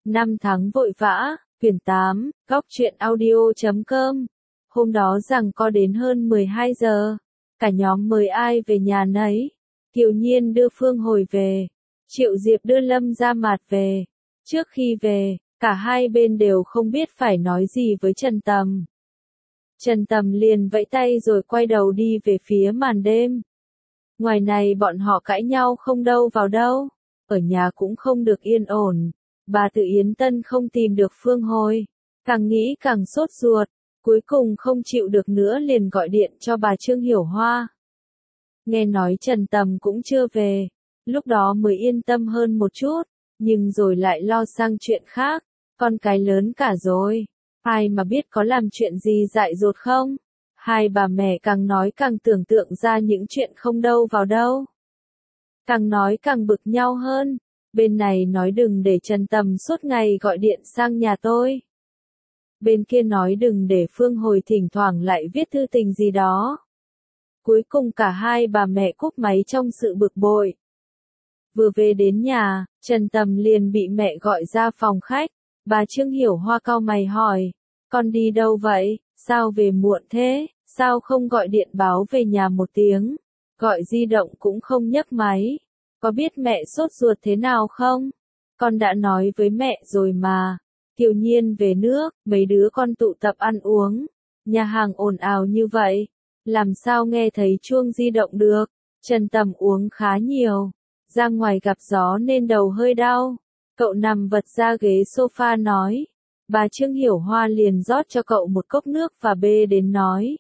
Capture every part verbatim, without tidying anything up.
Năm tháng vội vã, quyển tám, góc truyện audio chấm com. Hôm đó rằng có đến hơn mười hai giờ, cả nhóm mời ai về nhà nấy. Kiều Nhiên đưa Phương Hồi về, Triệu Diệp đưa Lâm Gia Mạt về. Trước khi về, cả hai bên đều không biết phải nói gì với Trần Tầm. Trần Tầm liền vẫy tay rồi quay đầu đi về phía màn đêm. Ngoài này bọn họ cãi nhau không đâu vào đâu, ở nhà cũng không được yên ổn. Bà Từ Yến Tân không tìm được Phương Hồi, càng nghĩ càng sốt ruột, cuối cùng không chịu được nữa liền gọi điện cho bà Trương Hiểu Hoa. Nghe nói Trần Tầm cũng chưa về, lúc đó mới yên tâm hơn một chút, nhưng rồi lại lo sang chuyện khác, con cái lớn cả rồi, ai mà biết có làm chuyện gì dại dột không? Hai bà mẹ càng nói càng tưởng tượng ra những chuyện không đâu vào đâu. Càng nói càng bực nhau hơn. Bên này nói đừng để Trần Tầm suốt ngày gọi điện sang nhà tôi. Bên kia nói đừng để Phương Hồi thỉnh thoảng lại viết thư tình gì đó. Cuối cùng cả hai bà mẹ cúp máy trong sự bực bội. Vừa về đến nhà, Trần Tầm liền bị mẹ gọi ra phòng khách. Bà Trương Hiểu Hoa cau mày hỏi, con đi đâu vậy, sao về muộn thế, sao không gọi điện báo về nhà một tiếng, gọi di động cũng không nhấc máy. Có biết mẹ sốt ruột thế nào không? Con đã nói với mẹ rồi mà. Kiều Nhiên về nước, mấy đứa con tụ tập ăn uống. Nhà hàng ồn ào như vậy. Làm sao nghe thấy chuông di động được? Trần Tầm uống khá nhiều. Ra ngoài gặp gió nên đầu hơi đau. Cậu nằm vật ra ghế sofa nói. Bà Trương Hiểu Hoa liền rót cho cậu một cốc nước và bê đến nói.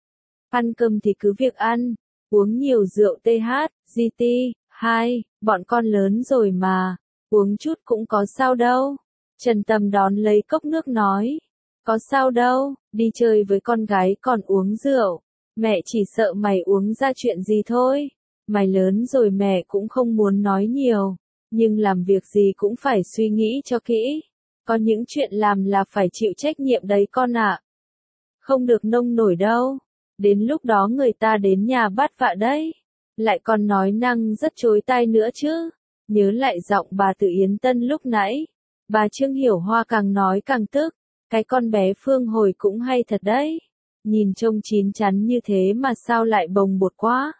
Ăn cơm thì cứ việc ăn. Uống nhiều rượu tê hát, giê tê. Hai, bọn con lớn rồi mà, uống chút cũng có sao đâu. Trần Tầm đón lấy cốc nước nói, có sao đâu, đi chơi với con gái còn uống rượu, mẹ chỉ sợ mày uống ra chuyện gì thôi. Mày lớn rồi mẹ cũng không muốn nói nhiều, nhưng làm việc gì cũng phải suy nghĩ cho kỹ. Có những chuyện làm là phải chịu trách nhiệm đấy con ạ. Không được nông nổi đâu, đến lúc đó người ta đến nhà bắt vạ đấy. Lại còn nói năng rất chối tai nữa chứ. Nhớ lại giọng bà Từ Yến Tân lúc nãy. Bà Trương Hiểu Hoa càng nói càng tức. Cái con bé Phương Hồi cũng hay thật đấy. Nhìn trông chín chắn như thế mà sao lại bồng bột quá.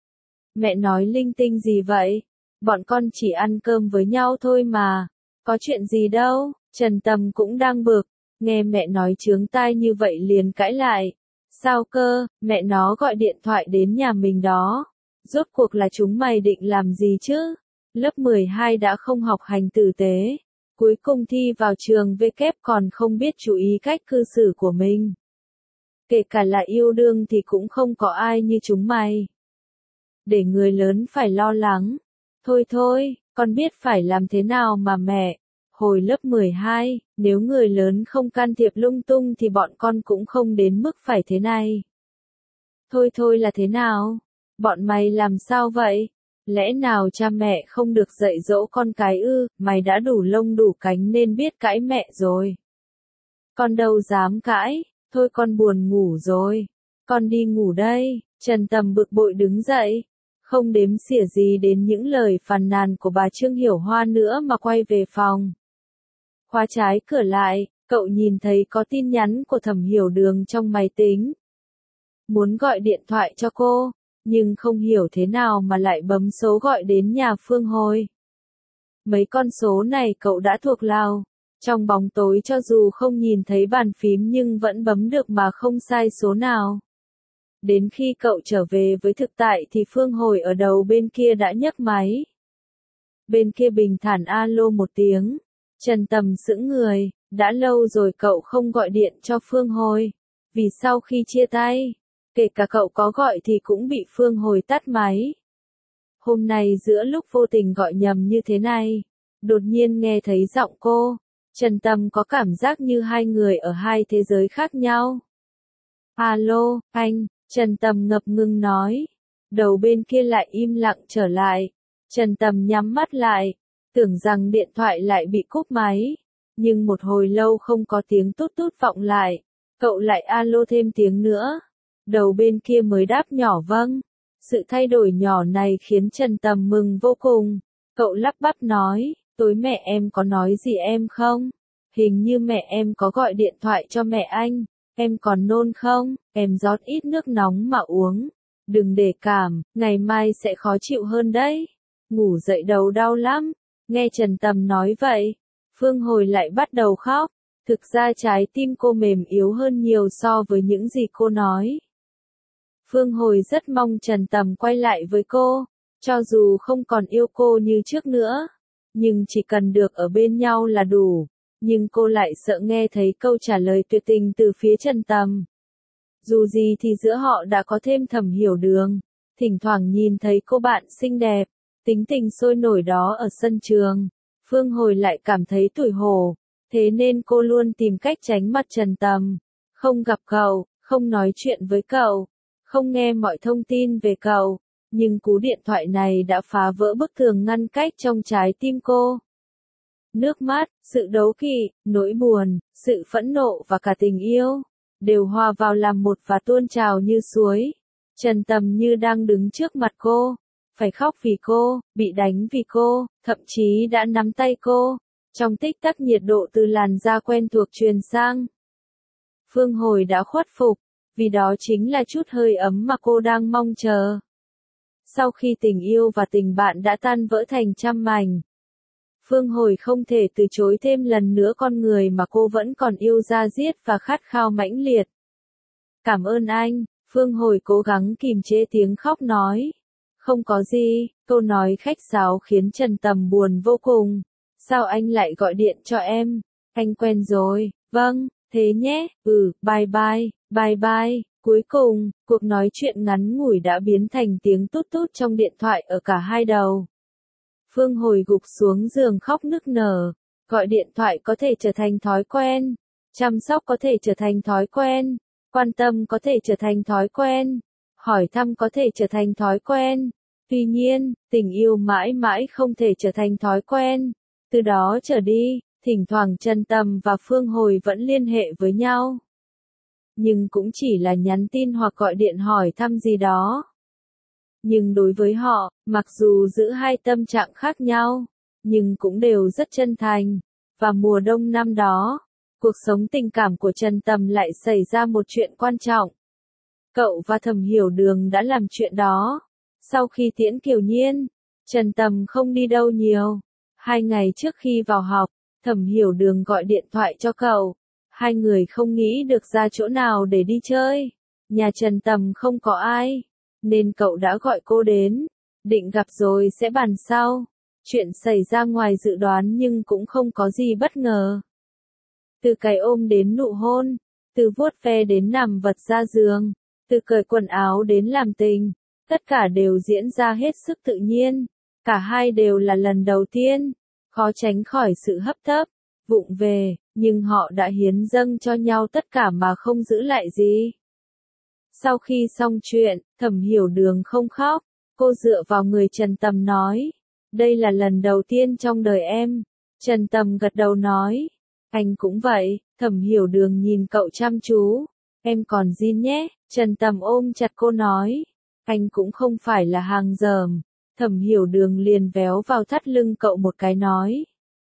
Mẹ nói linh tinh gì vậy? Bọn con chỉ ăn cơm với nhau thôi mà. Có chuyện gì đâu. Trần Tầm cũng đang bực. Nghe mẹ nói chướng tai như vậy liền cãi lại. Sao cơ, mẹ nó gọi điện thoại đến nhà mình đó. Rốt cuộc là chúng mày định làm gì chứ? Lớp mười hai đã không học hành tử tế. Cuối cùng thi vào trường V kép còn không biết chú ý cách cư xử của mình. Kể cả là yêu đương thì cũng không có ai như chúng mày. Để người lớn phải lo lắng. Thôi thôi, con biết phải làm thế nào mà mẹ. Hồi lớp mười hai, nếu người lớn không can thiệp lung tung thì bọn con cũng không đến mức phải thế này. Thôi thôi là thế nào? Bọn mày làm sao vậy? Lẽ nào cha mẹ không được dạy dỗ con cái ư? Mày đã đủ lông đủ cánh nên biết cãi mẹ rồi. Con đâu dám cãi, thôi con buồn ngủ rồi. Con đi ngủ đây. Trần Tầm bực bội đứng dậy. Không đếm xỉa gì đến những lời phàn nàn của bà Trương Hiểu Hoa nữa mà quay về phòng. Khóa trái cửa lại, cậu nhìn thấy có tin nhắn của Thẩm Hiểu Đường trong máy tính. Muốn gọi điện thoại cho cô. Nhưng không hiểu thế nào mà lại bấm số gọi đến nhà Phương Hồi. Mấy con số này cậu đã thuộc lào. Trong bóng tối cho dù không nhìn thấy bàn phím nhưng vẫn bấm được mà không sai số nào. Đến khi cậu trở về với thực tại thì Phương Hồi ở đầu bên kia đã nhấc máy. Bên kia bình thản alo một tiếng. Trần Tầm sững người, đã lâu rồi cậu không gọi điện cho Phương Hồi. Vì sau khi chia tay, kể cả cậu có gọi thì cũng bị Phương Hồi tắt máy. Hôm nay giữa lúc vô tình gọi nhầm như thế này, đột nhiên nghe thấy giọng cô, Trần Tầm có cảm giác như hai người ở hai thế giới khác nhau. Alo, anh, Trần Tầm ngập ngừng nói. Đầu bên kia lại im lặng trở lại. Trần Tầm nhắm mắt lại, tưởng rằng điện thoại lại bị cúp máy. Nhưng một hồi lâu không có tiếng tút tút vọng lại, cậu lại alo thêm tiếng nữa. Đầu bên kia mới đáp nhỏ vâng. Sự thay đổi nhỏ này khiến Trần Tầm mừng vô cùng. Cậu lắp bắp nói, tối mẹ em có nói gì em không? Hình như mẹ em có gọi điện thoại cho mẹ anh, em còn nôn không? Em rót ít nước nóng mà uống. Đừng để cảm, ngày mai sẽ khó chịu hơn đấy. Ngủ dậy đầu đau lắm. Nghe Trần Tầm nói vậy, Phương Hồi lại bắt đầu khóc. Thực ra trái tim cô mềm yếu hơn nhiều so với những gì cô nói. Phương Hồi rất mong Trần Tầm quay lại với cô, cho dù không còn yêu cô như trước nữa, nhưng chỉ cần được ở bên nhau là đủ. Nhưng cô lại sợ nghe thấy câu trả lời tuyệt tình từ phía Trần Tầm. Dù gì thì giữa họ đã có thêm Thẩm Hiểu Đường, thỉnh thoảng nhìn thấy cô bạn xinh đẹp, tính tình sôi nổi đó ở sân trường, Phương Hồi lại cảm thấy tủi hổ, thế nên cô luôn tìm cách tránh mặt Trần Tầm, không gặp cậu, không nói chuyện với cậu, không nghe mọi thông tin về cậu, nhưng cú điện thoại này đã phá vỡ bức tường ngăn cách trong trái tim cô. Nước mắt, sự đố kỵ, nỗi buồn, sự phẫn nộ và cả tình yêu đều hòa vào làm một và tuôn trào như suối. Trần Tầm như đang đứng trước mặt cô, phải khóc vì cô, bị đánh vì cô, thậm chí đã nắm tay cô. Trong tích tắc nhiệt độ từ làn da quen thuộc truyền sang. Phương Hồi đã khuất phục, vì đó chính là chút hơi ấm mà cô đang mong chờ. Sau khi tình yêu và tình bạn đã tan vỡ thành trăm mảnh, Phương Hồi không thể từ chối thêm lần nữa con người mà cô vẫn còn yêu da diết và khát khao mãnh liệt. Cảm ơn anh, Phương Hồi cố gắng kìm chế tiếng khóc nói. Không có gì, câu nói khách sáo khiến Trần Tầm buồn vô cùng. Sao anh lại gọi điện cho em? Anh quen rồi, vâng, thế nhé, ừ, bye bye, bye bye. Cuối cùng, cuộc nói chuyện ngắn ngủi đã biến thành tiếng tút tút trong điện thoại ở cả hai đầu. Phương Hồi gục xuống giường khóc nức nở, gọi điện thoại có thể trở thành thói quen, chăm sóc có thể trở thành thói quen, quan tâm có thể trở thành thói quen, hỏi thăm có thể trở thành thói quen. Tuy nhiên, tình yêu mãi mãi không thể trở thành thói quen. Từ đó trở đi, thỉnh thoảng Trần Tầm và Phương Hồi vẫn liên hệ với nhau. Nhưng cũng chỉ là nhắn tin hoặc gọi điện hỏi thăm gì đó. Nhưng đối với họ, mặc dù giữ hai tâm trạng khác nhau, nhưng cũng đều rất chân thành. Và mùa đông năm đó, cuộc sống tình cảm của Trần Tầm lại xảy ra một chuyện quan trọng. Cậu và Thẩm Hiểu Đường đã làm chuyện đó. Sau khi tiễn Kiều Nhiên, Trần Tầm không đi đâu nhiều. Hai ngày trước khi vào học, Thẩm Hiểu Đường gọi điện thoại cho cậu. Hai người không nghĩ được ra chỗ nào để đi chơi. Nhà Trần Tầm không có ai, nên cậu đã gọi cô đến. Định gặp rồi sẽ bàn sau. Chuyện xảy ra ngoài dự đoán nhưng cũng không có gì bất ngờ. Từ cái ôm đến nụ hôn, từ vuốt ve đến nằm vật ra giường, từ cởi quần áo đến làm tình, tất cả đều diễn ra hết sức tự nhiên. Cả hai đều là lần đầu tiên, khó tránh khỏi sự hấp tấp, vụng về, nhưng họ đã hiến dâng cho nhau tất cả mà không giữ lại gì. Sau khi xong chuyện, Thẩm Hiểu Đường không khóc, cô dựa vào người Trần Tầm nói, đây là lần đầu tiên trong đời em. Trần Tầm gật đầu nói, anh cũng vậy. Thẩm Hiểu Đường nhìn cậu chăm chú, em còn zin nhé. Trần Tầm ôm chặt cô nói, anh cũng không phải là hàng dởm. Thẩm Hiểu Đường liền véo vào thắt lưng cậu một cái nói,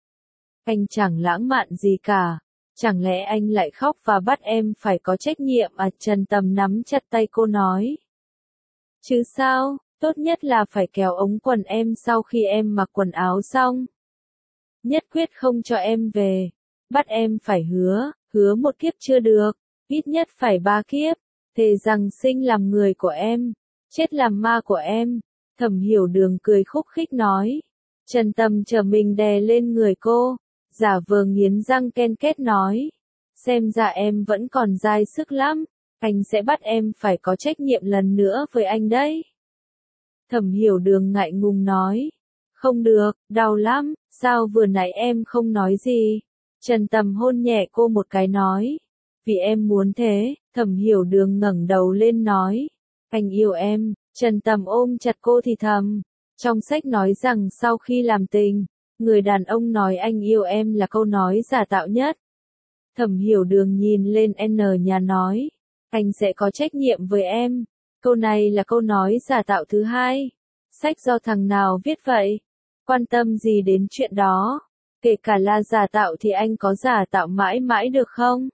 anh chẳng lãng mạn gì cả. Chẳng lẽ anh lại khóc và bắt em phải có trách nhiệm à? Trần Tầm nắm chặt tay cô nói, chứ sao, tốt nhất là phải kéo ống quần em sau khi em mặc quần áo xong. Nhất quyết không cho em về. Bắt em phải hứa, hứa một kiếp chưa được, ít nhất phải ba kiếp. Thề rằng sinh làm người của em, chết làm ma của em. Thẩm Hiểu Đường cười khúc khích nói. Trần Tầm trở mình đè lên người cô, giả vờ nghiến răng ken két nói, xem ra em vẫn còn dai sức lắm, anh sẽ bắt em phải có trách nhiệm lần nữa với anh đấy. Thẩm Hiểu Đường ngại ngùng nói, không được, đau lắm, sao vừa nãy em không nói gì? Trần Tầm hôn nhẹ cô một cái nói, vì em muốn thế. Thẩm Hiểu Đường ngẩng đầu lên nói, anh yêu em. Trần Tầm ôm chặt cô thì thầm, trong sách nói rằng sau khi làm tình, người đàn ông nói anh yêu em là câu nói giả tạo nhất. Thẩm Hiểu Đường nhìn lên N nhà nói, anh sẽ có trách nhiệm với em. Câu này là câu nói giả tạo thứ hai. Sách do thằng nào viết vậy? Quan tâm gì đến chuyện đó? Kể cả là giả tạo thì anh có giả tạo mãi mãi được không?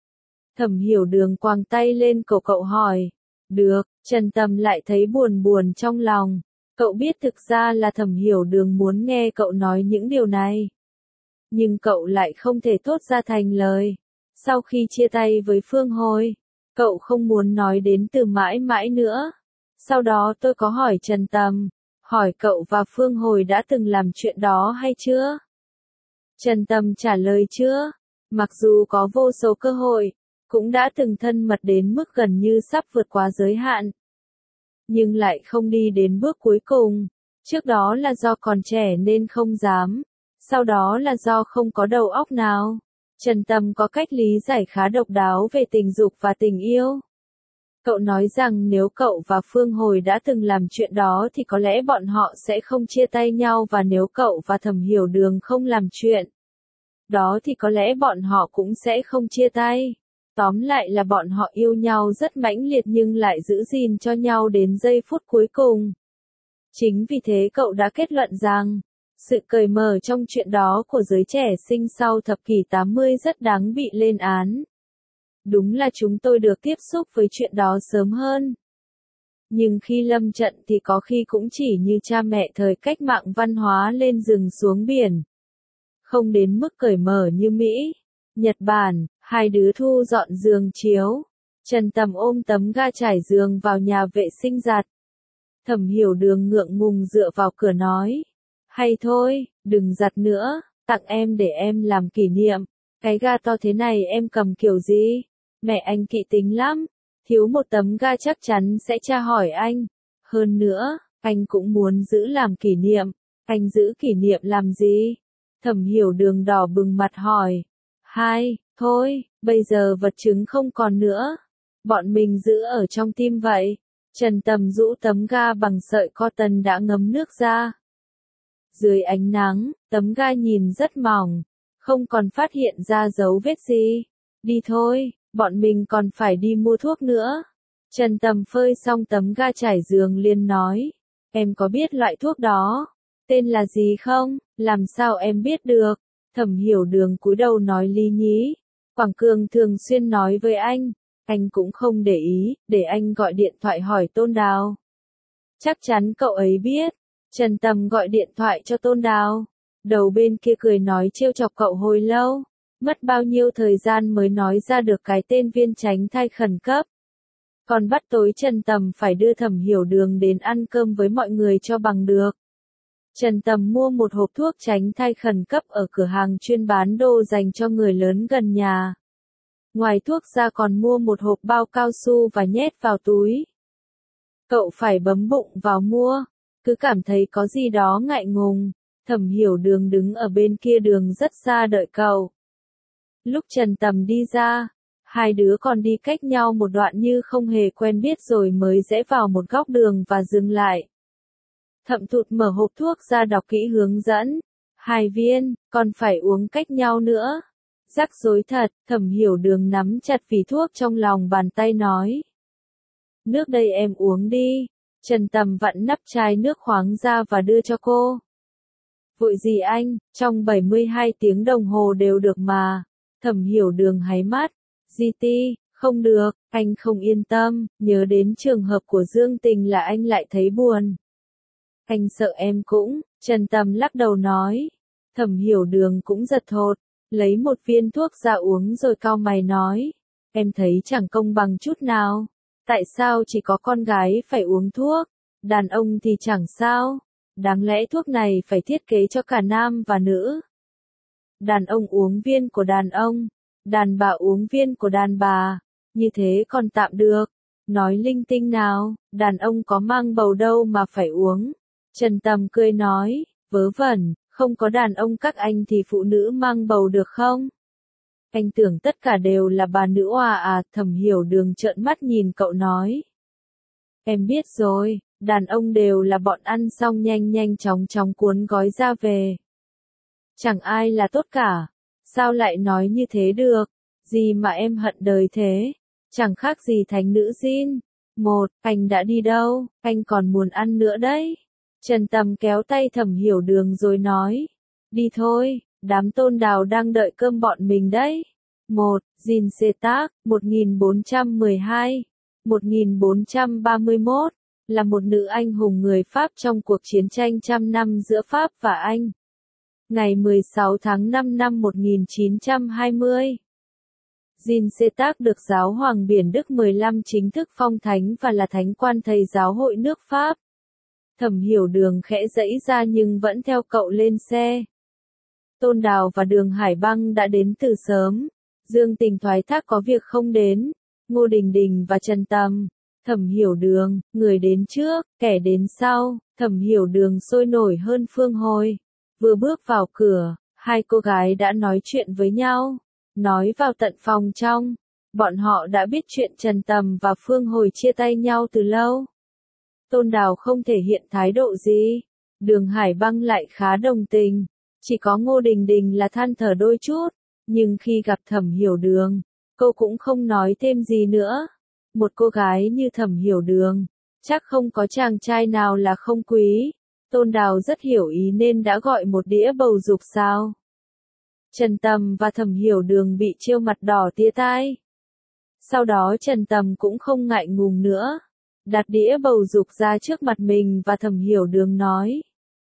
Thẩm Hiểu Đường quàng tay lên cổ cậu hỏi. Được, Trần Tâm lại thấy buồn buồn trong lòng. Cậu biết thực ra là Thẩm Hiểu Đường muốn nghe cậu nói những điều này. Nhưng cậu lại không thể thốt ra thành lời. Sau khi chia tay với Phương Hồi, cậu không muốn nói đến từ mãi mãi nữa. Sau đó tôi có hỏi Trần Tâm, hỏi cậu và Phương Hồi đã từng làm chuyện đó hay chưa? Trần Tâm trả lời chưa. Mặc dù có vô số cơ hội, cũng đã từng thân mật đến mức gần như sắp vượt quá giới hạn. Nhưng lại không đi đến bước cuối cùng. Trước đó là do còn trẻ nên không dám. Sau đó là do không có đầu óc nào. Trần Tâm có cách lý giải khá độc đáo về tình dục và tình yêu. Cậu nói rằng nếu cậu và Phương Hồi đã từng làm chuyện đó thì có lẽ bọn họ sẽ không chia tay nhau, và nếu cậu và Thẩm Hiểu Đường không làm chuyện đó thì có lẽ bọn họ cũng sẽ không chia tay. Tóm lại là bọn họ yêu nhau rất mãnh liệt nhưng lại giữ gìn cho nhau đến giây phút cuối cùng. Chính vì thế cậu đã kết luận rằng, sự cởi mở trong chuyện đó của giới trẻ sinh sau thập kỷ tám mươi rất đáng bị lên án. Đúng là chúng tôi được tiếp xúc với chuyện đó sớm hơn. Nhưng khi lâm trận thì có khi cũng chỉ như cha mẹ thời cách mạng văn hóa lên rừng xuống biển. Không đến mức cởi mở như Mỹ, Nhật Bản, hai đứa thu dọn giường chiếu. Trần Tâm ôm tấm ga trải giường vào nhà vệ sinh giặt. Thẩm Hiểu Đường ngượng ngùng dựa vào cửa nói. Hay thôi, đừng giặt nữa, tặng em để em làm kỷ niệm. Cái ga to thế này em cầm kiểu gì? Mẹ anh kỵ tính lắm. Thiếu một tấm ga chắc chắn sẽ tra hỏi anh. Hơn nữa, anh cũng muốn giữ làm kỷ niệm. Anh giữ kỷ niệm làm gì? Thẩm Hiểu Đường đỏ bừng mặt hỏi. Hai, thôi, bây giờ vật chứng không còn nữa. Bọn mình giữ ở trong tim vậy. Trần Tâm rũ tấm ga bằng sợi cotton đã ngấm nước ra. Dưới ánh nắng, tấm ga nhìn rất mỏng, không còn phát hiện ra dấu vết gì. Đi thôi, bọn mình còn phải đi mua thuốc nữa. Trần Tâm phơi xong tấm ga trải giường liền nói. Em có biết loại thuốc đó tên là gì không? Làm sao em biết được? Thẩm Hiểu Đường cúi đầu nói lý nhí. Quảng Cường thường xuyên nói với anh. Anh cũng không để ý, để anh gọi điện thoại hỏi Tôn Đào. Chắc chắn cậu ấy biết. Trần Tâm gọi điện thoại cho Tôn Đào. Đầu bên kia cười nói trêu chọc cậu hồi lâu. Mất bao nhiêu thời gian mới nói ra được cái tên viên tránh thai khẩn cấp. Còn bắt tối Trần Tâm phải đưa Thẩm Hiểu Đường đến ăn cơm với mọi người cho bằng được. Trần Tâm mua một hộp thuốc tránh thai khẩn cấp ở cửa hàng chuyên bán đồ dành cho người lớn gần nhà. Ngoài thuốc ra còn mua một hộp bao cao su và nhét vào túi. Cậu phải bấm bụng vào mua, cứ cảm thấy có gì đó ngại ngùng. Thẩm Hiểu Đường đứng ở bên kia đường rất xa đợi cậu. Lúc Trần Tâm đi ra, hai đứa còn đi cách nhau một đoạn như không hề quen biết rồi mới rẽ vào một góc đường và dừng lại. Thẩm Thụt mở hộp thuốc ra đọc kỹ hướng dẫn. Hai viên, còn phải uống cách nhau nữa. Rắc rối thật, Thẩm Hiểu Đường nắm chặt vỉ thuốc trong lòng bàn tay nói. Nước đây em uống đi. Trần Tâm vặn nắp chai nước khoáng ra và đưa cho cô. Vội gì anh, trong bảy mươi hai tiếng đồng hồ đều được mà. Thẩm Hiểu Đường háy mắt. giê tê, không được, anh không yên tâm, nhớ đến trường hợp của Dương Tình là anh lại thấy buồn. Anh sợ em cũng, Trần Tâm lắc đầu nói. Thẩm Hiểu Đường cũng giật thột, lấy một viên thuốc ra uống rồi cau mày nói. Em thấy chẳng công bằng chút nào. Tại sao chỉ có con gái phải uống thuốc, đàn ông thì chẳng sao? Đáng lẽ thuốc này phải thiết kế cho cả nam và nữ. Đàn ông uống viên của đàn ông, đàn bà uống viên của đàn bà, như thế còn tạm được. Nói linh tinh nào, đàn ông có mang bầu đâu mà phải uống. Trần Tâm cười nói, vớ vẩn, không có đàn ông các anh thì phụ nữ mang bầu được không? Anh tưởng tất cả đều là bà nữ oà à? Thẩm Hiểu Đường trợn mắt nhìn cậu nói. Em biết rồi, đàn ông đều là bọn ăn xong nhanh nhanh chóng chóng cuốn gói ra về. Chẳng ai là tốt cả. Sao lại nói như thế được? Gì mà em hận đời thế? Chẳng khác gì thánh nữ Jin. Một, anh đã đi đâu? Anh còn muốn ăn nữa đấy. Trần Tâm kéo tay Thẩm Hiểu Đường rồi nói. Đi thôi, Đám Tôn Đào đang đợi cơm bọn mình đấy. một. Jean Setak, một nghìn bốn trăm mười hai đến một nghìn bốn trăm ba mươi mốt, là một nữ anh hùng người Pháp trong cuộc chiến tranh trăm năm giữa Pháp và Anh. Ngày mười sáu tháng năm năm một nghìn chín trăm hai mươi, Jean Setak được Giáo hoàng Biển Đức mười lăm chính thức phong thánh và là thánh quan thầy giáo hội nước Pháp. Thẩm Hiểu Đường khẽ giãy ra nhưng vẫn theo cậu lên xe. Tôn Đào và Đường Hải Băng đã đến từ sớm. Dương Tình thoái thác có việc không đến. Ngô Đình Đình và Trần Tầm. Thẩm Hiểu Đường, người đến trước, kẻ đến sau. Thẩm Hiểu Đường sôi nổi hơn Phương Hồi. Vừa bước vào cửa, hai cô gái đã nói chuyện với nhau. Nói vào tận phòng trong. Bọn họ đã biết chuyện Trần Tầm và Phương Hồi chia tay nhau từ lâu. Tôn Đào không thể hiện thái độ gì. Đường Hải Băng lại khá đồng tình. Chỉ có Ngô Đình Đình là than thở đôi chút. Nhưng khi gặp Thẩm Hiểu Đường, cô cũng không nói thêm gì nữa. Một cô gái như Thẩm Hiểu Đường, chắc không có chàng trai nào là không quý. Tôn Đào rất hiểu ý nên đã gọi một đĩa bầu dục sao. Trần Tầm và Thẩm Hiểu Đường bị trêu mặt đỏ tía tai. Sau đó Trần Tầm cũng không ngại ngùng nữa. Đặt đĩa bầu dục ra trước mặt mình và Thẩm Hiểu Đường nói.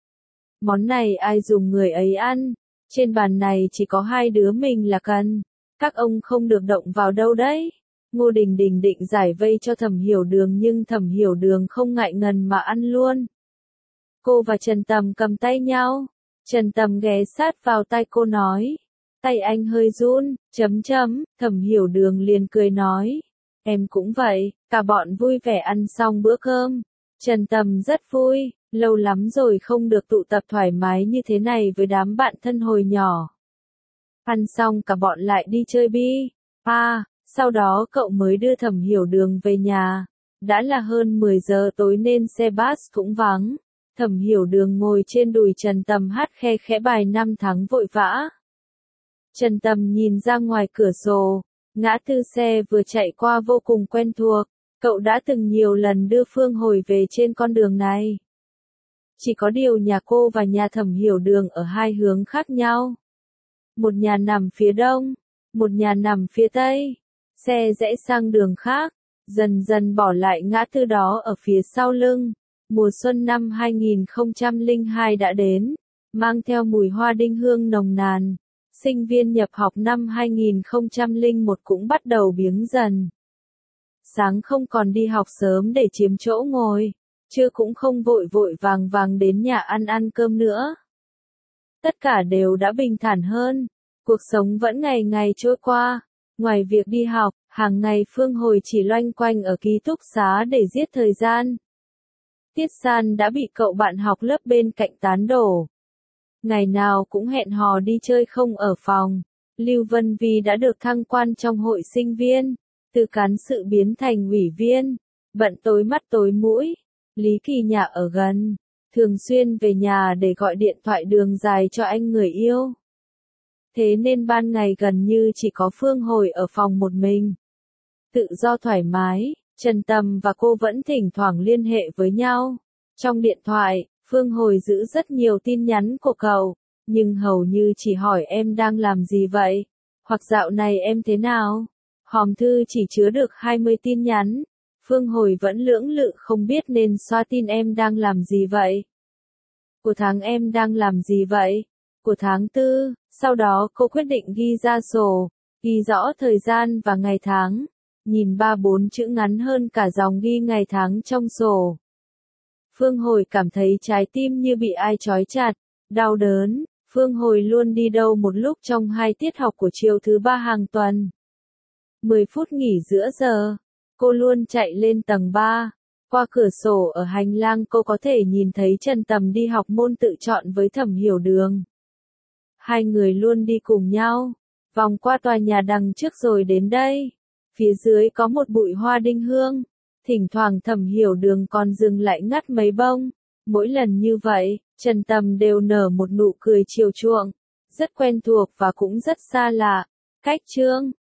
Món này ai dùng người ấy ăn. Trên bàn này chỉ có hai đứa mình là cần. Các ông không được động vào đâu đấy. Ngô Đình Đình định giải vây cho Thẩm Hiểu Đường nhưng Thẩm Hiểu Đường không ngại ngần mà ăn luôn. Cô và Trần Tầm cầm tay nhau. Trần Tầm ghé sát vào tai cô nói. Tay anh hơi run, chấm chấm, Thẩm Hiểu Đường liền cười nói. Em cũng vậy, cả bọn vui vẻ ăn xong bữa cơm. Trần Tầm rất vui, lâu lắm rồi không được tụ tập thoải mái như thế này với đám bạn thân hồi nhỏ. Ăn xong cả bọn lại đi chơi bi. À, sau đó cậu mới đưa Thẩm Hiểu Đường về nhà. Đã là hơn mười giờ tối nên xe bus cũng vắng. Thẩm Hiểu Đường ngồi trên đùi Trần Tầm hát khe khẽ bài năm tháng vội vã. Trần Tầm nhìn ra ngoài cửa sổ. Ngã tư xe vừa chạy qua vô cùng quen thuộc. Cậu đã từng nhiều lần đưa Phương Hồi về trên con đường này. Chỉ có điều nhà cô và nhà Thẩm Hiểu Đường ở hai hướng khác nhau. Một nhà nằm phía đông, một nhà nằm phía tây. Xe rẽ sang đường khác, dần dần bỏ lại ngã tư đó ở phía sau lưng. Mùa xuân năm hai nghìn không trăm lẻ hai đã đến, mang theo mùi hoa đinh hương nồng nàn. Sinh viên nhập học năm hai nghìn không trăm lẻ một cũng bắt đầu biếng dần. Sáng không còn đi học sớm để chiếm chỗ ngồi, trưa cũng không vội vội vàng vàng đến nhà ăn ăn cơm nữa. Tất cả đều đã bình thản hơn, cuộc sống vẫn ngày ngày trôi qua. Ngoài việc đi học, hàng ngày Phương Hồi chỉ loanh quanh ở ký túc xá để giết thời gian. Tiết San đã bị cậu bạn học lớp bên cạnh tán đổ. Ngày nào cũng hẹn hò đi chơi không ở phòng. Lưu Vân Vi đã được thăng quan trong hội sinh viên, từ cán sự biến thành ủy viên, bận tối mắt tối mũi. Lý Kỳ nhà ở gần, thường xuyên về nhà để gọi điện thoại đường dài cho anh người yêu. Thế nên ban ngày gần như chỉ có Phương Hồi ở phòng một mình. Tự do thoải mái, Trần Tầm và cô vẫn thỉnh thoảng liên hệ với nhau. Trong điện thoại, Phương Hồi giữ rất nhiều tin nhắn của cậu, nhưng hầu như chỉ hỏi em đang làm gì vậy, hoặc dạo này em thế nào. Hòm thư chỉ chứa được hai mươi tin nhắn. Phương Hồi vẫn lưỡng lự không biết nên xóa tin em đang làm gì vậy. Của tháng em đang làm gì vậy? Của tháng tư, sau đó cô quyết định ghi ra sổ, ghi rõ thời gian và ngày tháng. Nhìn ba bốn chữ ngắn hơn cả dòng ghi ngày tháng trong sổ. Phương Hồi cảm thấy trái tim như bị ai trói chặt, đau đớn. Phương Hồi luôn đi đâu một lúc trong hai tiết học của chiều thứ ba hàng tuần. mười phút nghỉ giữa giờ, cô luôn chạy lên tầng ba. Qua cửa sổ ở hành lang cô có thể nhìn thấy Trần Tầm đi học môn tự chọn với Thẩm Hiểu Đường. Hai người luôn đi cùng nhau, vòng qua tòa nhà đằng trước rồi đến đây. Phía dưới có một bụi hoa đinh hương. Thỉnh thoảng Thẩm Hiểu Đường còn dừng lại ngắt mấy bông. Mỗi lần như vậy, Trần Tầm đều nở một nụ cười chiều chuộng. Rất quen thuộc và cũng rất xa lạ. Cách chương